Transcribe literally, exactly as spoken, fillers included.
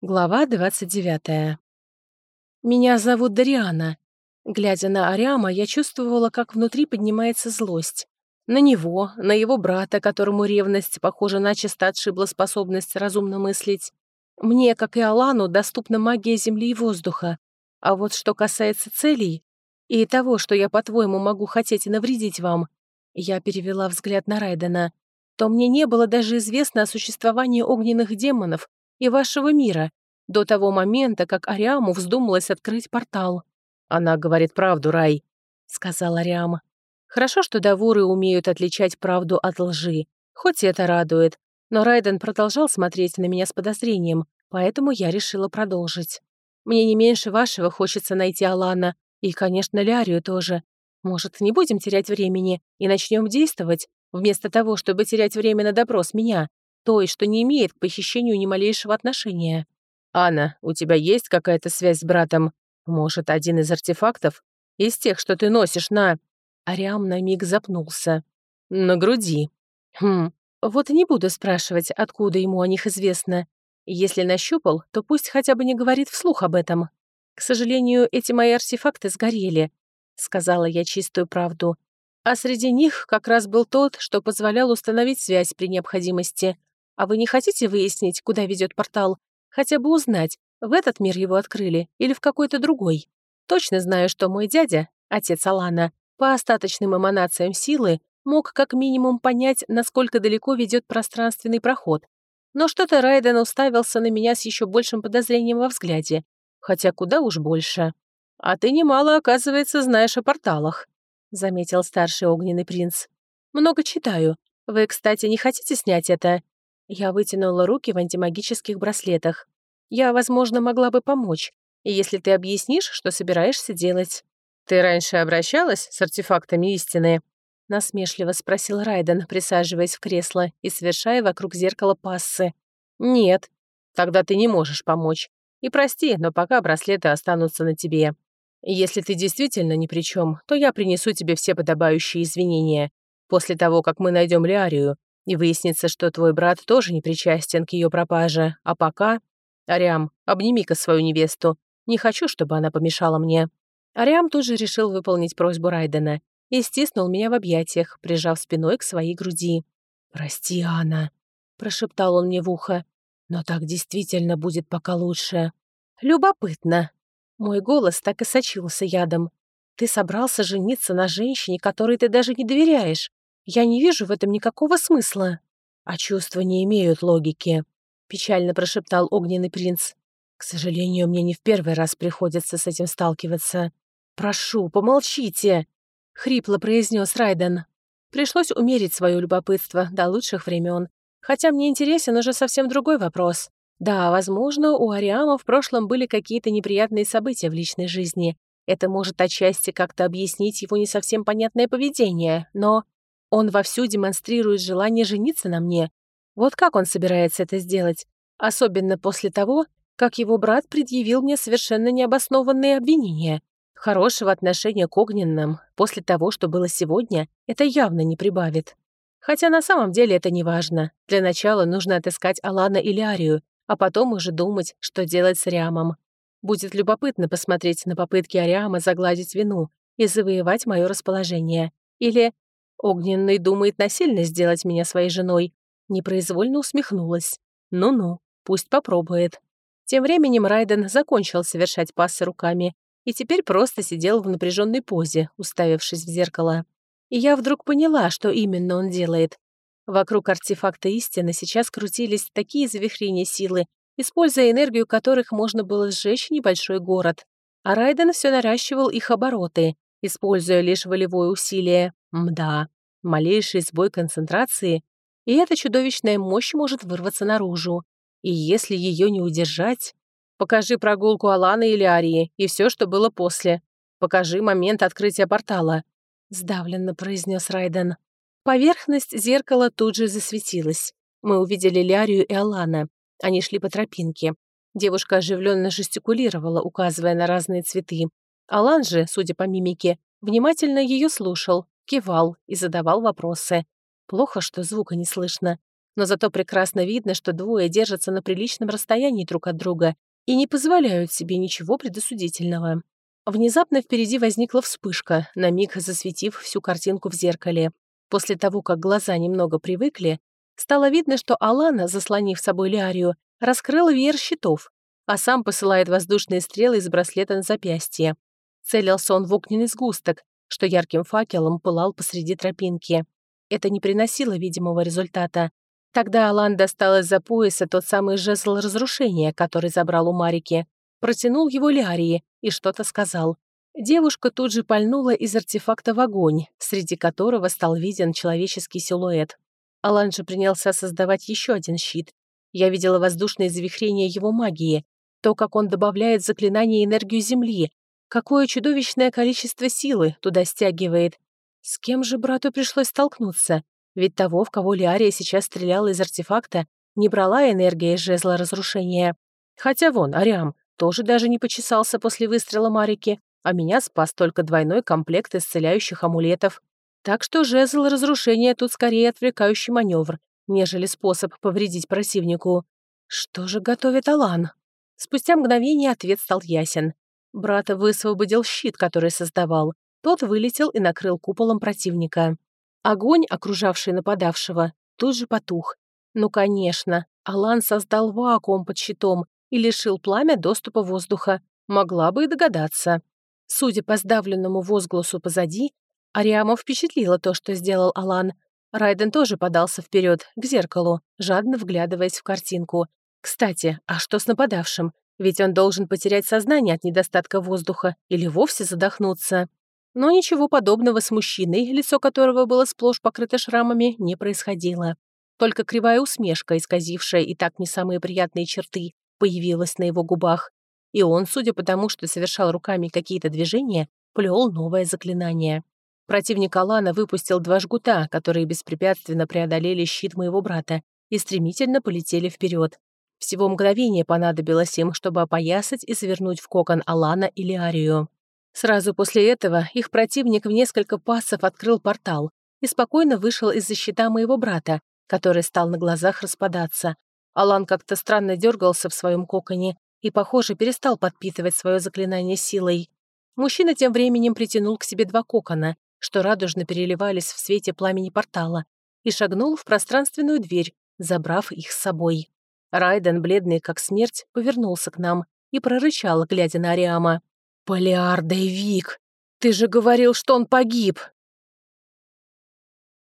Глава двадцать девятая. «Меня зовут Дариана». Глядя на Ариама, я чувствовала, как внутри поднимается злость. На него, на его брата, которому ревность, похоже, начисто отшибла способность разумно мыслить. Мне, как и Алану, доступна магия земли и воздуха. А вот что касается целей и того, что я, по-твоему, могу хотеть и навредить вам, я перевела взгляд на Райдена, то мне не было даже известно о существовании огненных демонов и вашего мира, до того момента, как Ариаму вздумалось открыть портал. «Она говорит правду, Рай», — сказал Ариам. Хорошо, что давуры умеют отличать правду от лжи, хоть это радует. Но Райден продолжал смотреть на меня с подозрением, поэтому я решила продолжить. Мне не меньше вашего хочется найти Алана, и, конечно, Лярию тоже. Может, не будем терять времени и начнем действовать, вместо того, чтобы терять время на допрос меня, той, что не имеет к похищению ни малейшего отношения. «Анна, у тебя есть какая-то связь с братом? Может, один из артефактов? Из тех, что ты носишь на...» Ариам на миг запнулся. «На груди». «Хм, вот и не буду спрашивать, откуда ему о них известно. Если нащупал, то пусть хотя бы не говорит вслух об этом. К сожалению, эти мои артефакты сгорели», — сказала я чистую правду. «А среди них как раз был тот, что позволял установить связь при необходимости. А вы не хотите выяснить, куда ведет портал? Хотя бы узнать, в этот мир его открыли или в какой-то другой? Точно знаю, что мой дядя, отец Алана, по остаточным эманациям силы мог как минимум понять, насколько далеко ведет пространственный проход. Но что-то Райден уставился на меня с еще большим подозрением во взгляде. Хотя куда уж больше. «А ты немало, оказывается, знаешь о порталах», — заметил старший огненный принц. «Много читаю. Вы, кстати, не хотите снять это?» Я вытянула руки в антимагических браслетах. «Я, возможно, могла бы помочь, если ты объяснишь, что собираешься делать». «Ты раньше обращалась с артефактами истины?» — насмешливо спросил Райден, присаживаясь в кресло и совершая вокруг зеркала пассы. «Нет. Тогда ты не можешь помочь. И прости, но пока браслеты останутся на тебе. Если ты действительно ни при чем, то я принесу тебе все подобающие извинения. После того, как мы найдем Лиарию, и выяснится, что твой брат тоже не причастен к ее пропаже. А пока... Ариам, обними-ка свою невесту. Не хочу, чтобы она помешала мне». Ариам тут же решил выполнить просьбу Райдена и стиснул меня в объятиях, прижав спиной к своей груди. «Прости, Анна», — прошептал он мне в ухо, «но так действительно будет пока лучше». «Любопытно». Мой голос так и сочился ядом. «Ты собрался жениться на женщине, которой ты даже не доверяешь. Я не вижу в этом никакого смысла». «А чувства не имеют логики», — печально прошептал огненный принц. «К сожалению, мне не в первый раз приходится с этим сталкиваться». «Прошу, помолчите», — хрипло произнес Райден. Пришлось умерить свое любопытство до лучших времен. Хотя мне интересен уже совсем другой вопрос. Да, возможно, у Ариама в прошлом были какие-то неприятные события в личной жизни. Это может отчасти как-то объяснить его не совсем понятное поведение, но он вовсю демонстрирует желание жениться на мне. Вот как он собирается это сделать? Особенно после того, как его брат предъявил мне совершенно необоснованные обвинения. Хорошего отношения к огненным после того, что было сегодня, это явно не прибавит. Хотя на самом деле это не важно. Для начала нужно отыскать Алана и Лярию, а потом уже думать, что делать с Ариамом. Будет любопытно посмотреть на попытки Ариама загладить вину и завоевать мое расположение. Или огненный думает насильно сделать меня своей женой. Непроизвольно усмехнулась. Ну-ну, пусть попробует. Тем временем Райден закончил совершать пассы руками и теперь просто сидел в напряженной позе, уставившись в зеркало. И я вдруг поняла, что именно он делает. Вокруг артефакта истины сейчас крутились такие завихрения силы, используя энергию которых можно было сжечь небольшой город. А Райден все наращивал их обороты, используя лишь волевое усилие. Мда, малейший сбой концентрации, и эта чудовищная мощь может вырваться наружу. И если ее не удержать... Покажи прогулку Аланы и Лярии и все, что было после. Покажи момент открытия портала», — сдавленно произнес Райден. Поверхность зеркала тут же засветилась. Мы увидели Лярию и Алана. Они шли по тропинке. Девушка оживленно жестикулировала, указывая на разные цветы. Алан же, судя по мимике, внимательно ее слушал, кивал и задавал вопросы. Плохо, что звука не слышно. Но зато прекрасно видно, что двое держатся на приличном расстоянии друг от друга и не позволяют себе ничего предосудительного. Внезапно впереди возникла вспышка, на миг засветив всю картинку в зеркале. После того, как глаза немного привыкли, стало видно, что Алана, заслонив собой Лиарию, раскрыла веер щитов, а сам посылает воздушные стрелы из браслета на запястье. Целился он в огненный сгусток, что ярким факелом пылал посреди тропинки. Это не приносило видимого результата. Тогда Алан достал из-за пояса тот самый жезл разрушения, который забрал у Марики, протянул его Лиарии и что-то сказал. Девушка тут же пальнула из артефакта в огонь, среди которого стал виден человеческий силуэт. Алан же принялся создавать еще один щит. Я видела воздушные завихрения его магии, то, как он добавляет в заклинание энергию Земли, какое чудовищное количество силы туда стягивает. С кем же брату пришлось столкнуться? Ведь того, в кого Лиария сейчас стреляла из артефакта, не брала энергия из жезла разрушения. Хотя вон, Ариам тоже даже не почесался после выстрела Марики, а меня спас только двойной комплект исцеляющих амулетов. Так что жезл разрушения тут скорее отвлекающий маневр, нежели способ повредить противнику. Что же готовит Алан? Спустя мгновение ответ стал ясен. Брат высвободил щит, который создавал. Тот вылетел и накрыл куполом противника. Огонь, окружавший нападавшего, тут же потух. Ну, конечно, Алан создал вакуум под щитом и лишил пламя доступа воздуха. Могла бы и догадаться. Судя по сдавленному возгласу позади, Ариама впечатлило то, что сделал Алан. Райден тоже подался вперед, к зеркалу, жадно вглядываясь в картинку. Кстати, а что с нападавшим? Ведь он должен потерять сознание от недостатка воздуха или вовсе задохнуться. Но ничего подобного с мужчиной, лицо которого было сплошь покрыто шрамами, не происходило. Только кривая усмешка, исказившая и так не самые приятные черты, появилась на его губах. И он, судя по тому, что совершал руками какие-то движения, плел новое заклинание. Противник Алана выпустил два жгута, которые беспрепятственно преодолели щит моего брата и стремительно полетели вперед. Всего мгновение понадобилось им, чтобы опоясать и завернуть в кокон Алана и Лиарию. Сразу после этого их противник в несколько пассов открыл портал и спокойно вышел из-за щита моего брата, который стал на глазах распадаться. Алан как-то странно дергался в своем коконе и, похоже, перестал подпитывать свое заклинание силой. Мужчина тем временем притянул к себе два кокона, что радужно переливались в свете пламени портала, и шагнул в пространственную дверь, забрав их с собой. Райден, бледный как смерть, повернулся к нам и прорычал, глядя на Ариама. «Полиар Дейвик, ты же говорил, что он погиб!»